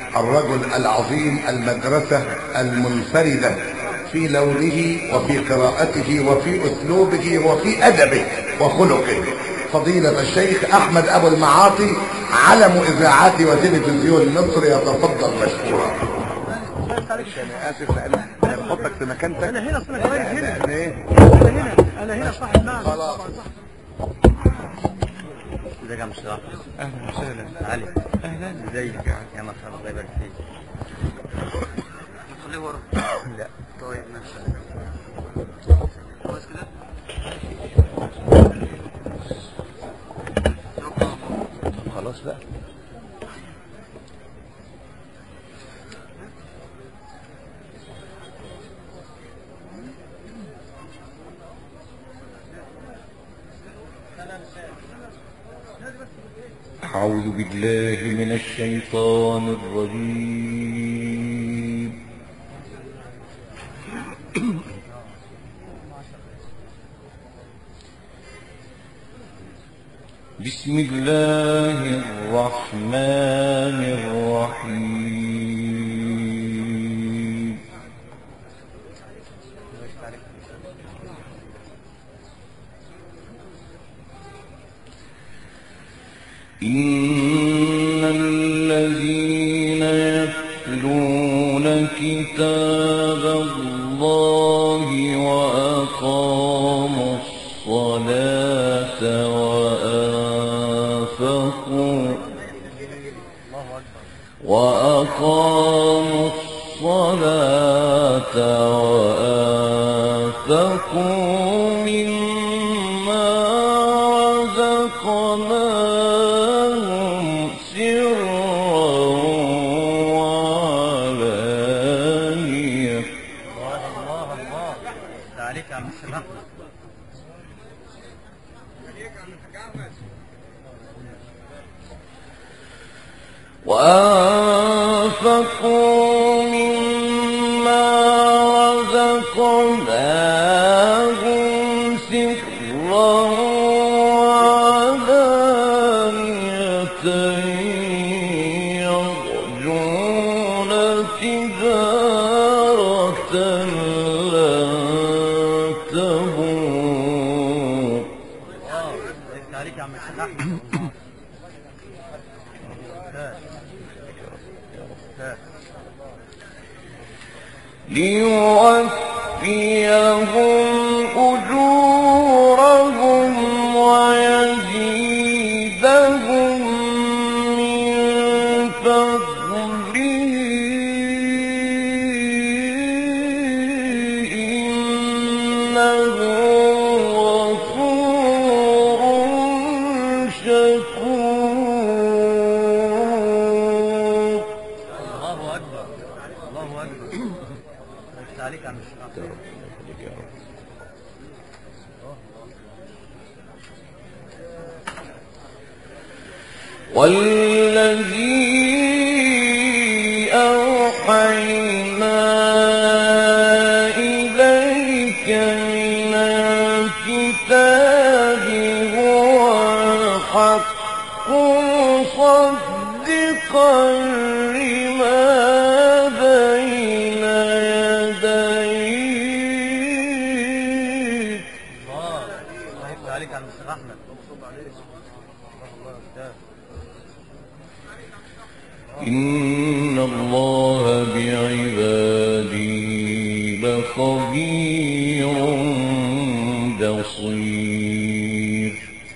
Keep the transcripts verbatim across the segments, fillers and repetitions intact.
الرجل العظيم، المدرسة المنفردة في لونه وفي قراءته وفي أسلوبه وفي أدبه وخلقه، فضيلة الشيخ أحمد أبو المعاطي، علم إذاعات وتلفزيون مصر، يتفضل مشكورا. أنا آسف لأن أنا بحطك في مكان تاني. أنا هنا أصلا كويس هنا. أنا إيه؟ أنا هنا أنا هنا صاحب نعم. خلاص. ازيك يا مصطفى؟ أهلا وسهلا. علي أهلا. ازيك يا مرحبا، الله يبارك فيك. خليه ورا. لا طيب ماشي خلاص كده. خلاص بقى. أعوذ بالله من الشيطان الرجيم. بسم الله الرحمن الرحيم. إن الذين يتلون كتاب الله وأقاموا الصلاة وأنفقوا وأقاموا الصلاة وأنفقوا مما رزقناهم سرا وعلانية. الله الله الله عليك يا عم الشيخ. وأنفقوا مما رزقناهم سرا وعلانية يرجون تجارة لن تبور. عليك يا عم الشيخ أحمد. ليوفيهم أجورهم ويزيدهم من فضله إنه غفور شكور. الله أكبر الله أكبر. عليك يا عم الشيخ. والذي أوحينا إليك من الكتاب هو الحق مصدقا لما بين يديه. الله الله يفتح عليك يا عم الشيخ أحمد. إن الله بعباده لخبير بصير.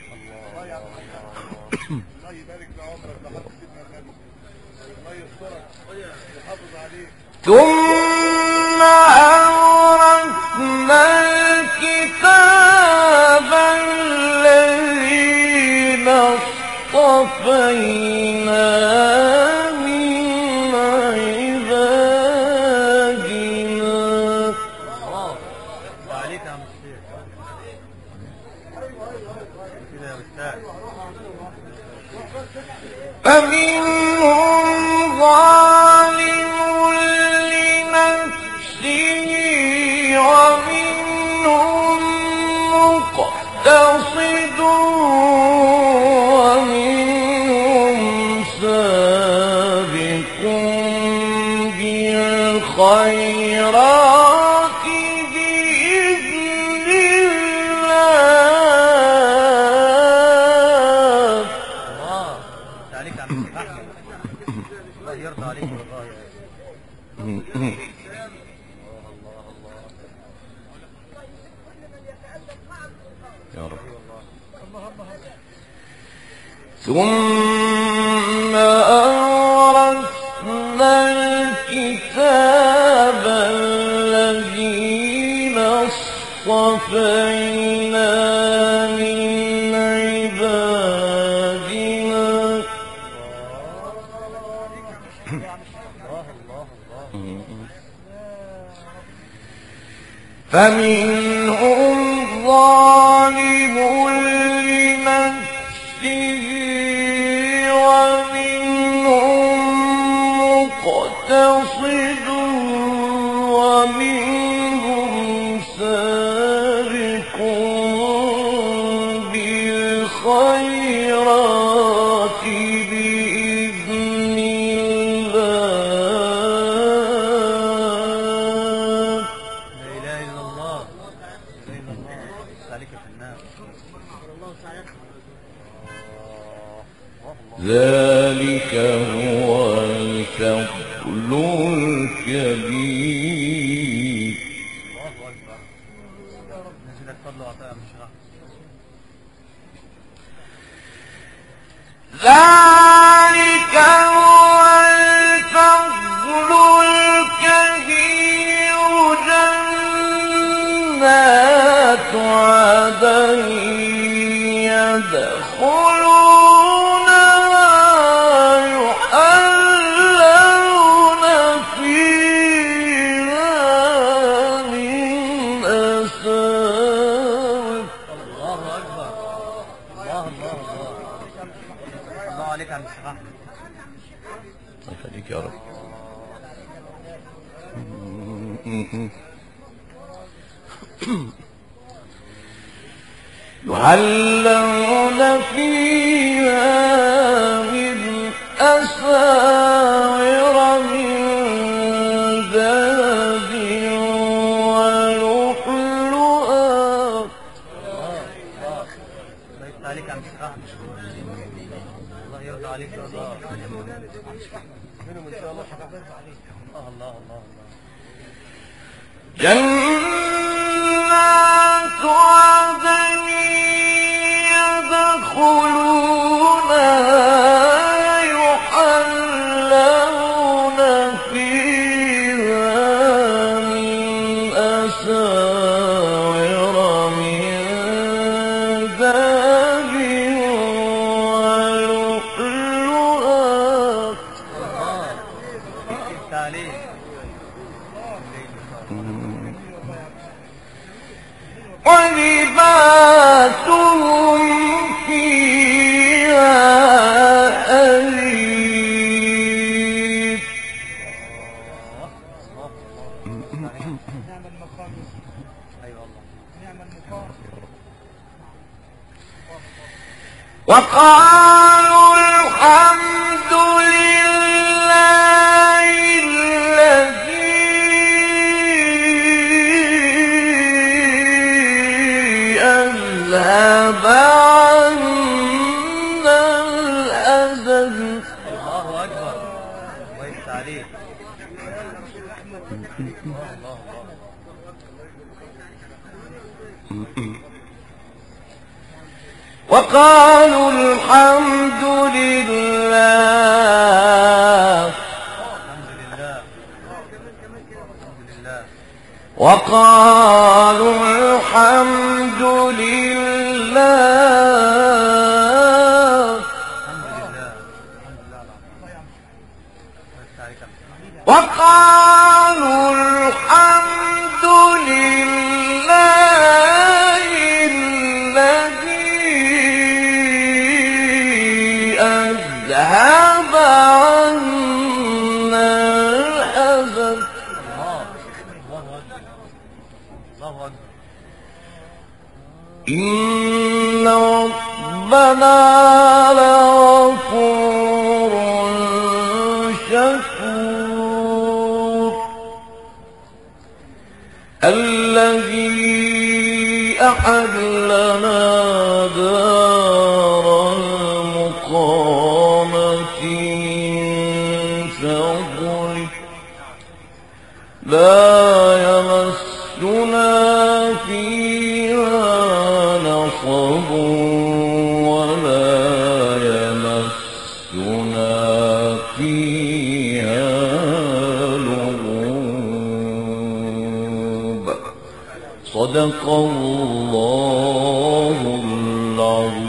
الله يبارك بعمرك لحد سيدنا النبي، الله يسترك ويحافظ عليك. ثم أورثنا الكتاب الذين اصطفينا من عبادنا. الله عليك يا عم الشيخ. كده يا أستاذ. فمنهم ظالم لنفسه ومنهم مقتصد ومنهم سابق بالخيرات بإذن الله. الله تعليق عن أحمد، الله يرضى عليك والله يا رب. ثم أورثنا الكتاب الذين اصطفينا من عبادنا فمنهم ظالم لنفسه ومنهم مقتصد ومنهم سابق بالخيرات بإذن الله. لا إله إلا الله، لا إله إلا الله، تعليق في النار. ذلك هو الفضل الكبير. الله أكبر. نزلك فضل وعطاء مش راح. ذلك هو الفضل الكبير. جنات عدن يدخلونها يحلون فيها من أساور. الله أكبر. الله الله الله. الله عليك عن الشيخ أحمد. الله يخليك يا رب. يحلون فيها من أساور من ذهب ولؤلؤا. الله يفتح عليك عن الشيخ أحمد. الله يرضى عليك يا الله. منهم إن شاء الله شيخ أحمد. الله الله الله الله. جنات عدن يدخلونها يحلون فيها من أساور من ذهب ولؤلؤا. تعليق. ولباسهم فيها حرير. نعم المقام. أيوة الله. نعم المقام. وقالوا الحمد لله الذي أذهب عنا الحزن. الله أكبر. الله يفتح عليك. الله الله. وقالوا الحمد لله. الحمد لله. الحمد لله. وقالوا الحمد لله. الحمد لله. الحمد لله على الله يفتح عليك. وقالوا الحمد لله الذي أذهب عنا الحزن. الله الله أكبر. الله أكبر. إن ربنا لغفور شكور. الذي أحلنا دار المقامة من فضله لا يمسنا فيها نصب ولا يمسنا فيها لغوب. صدق الله العظيم.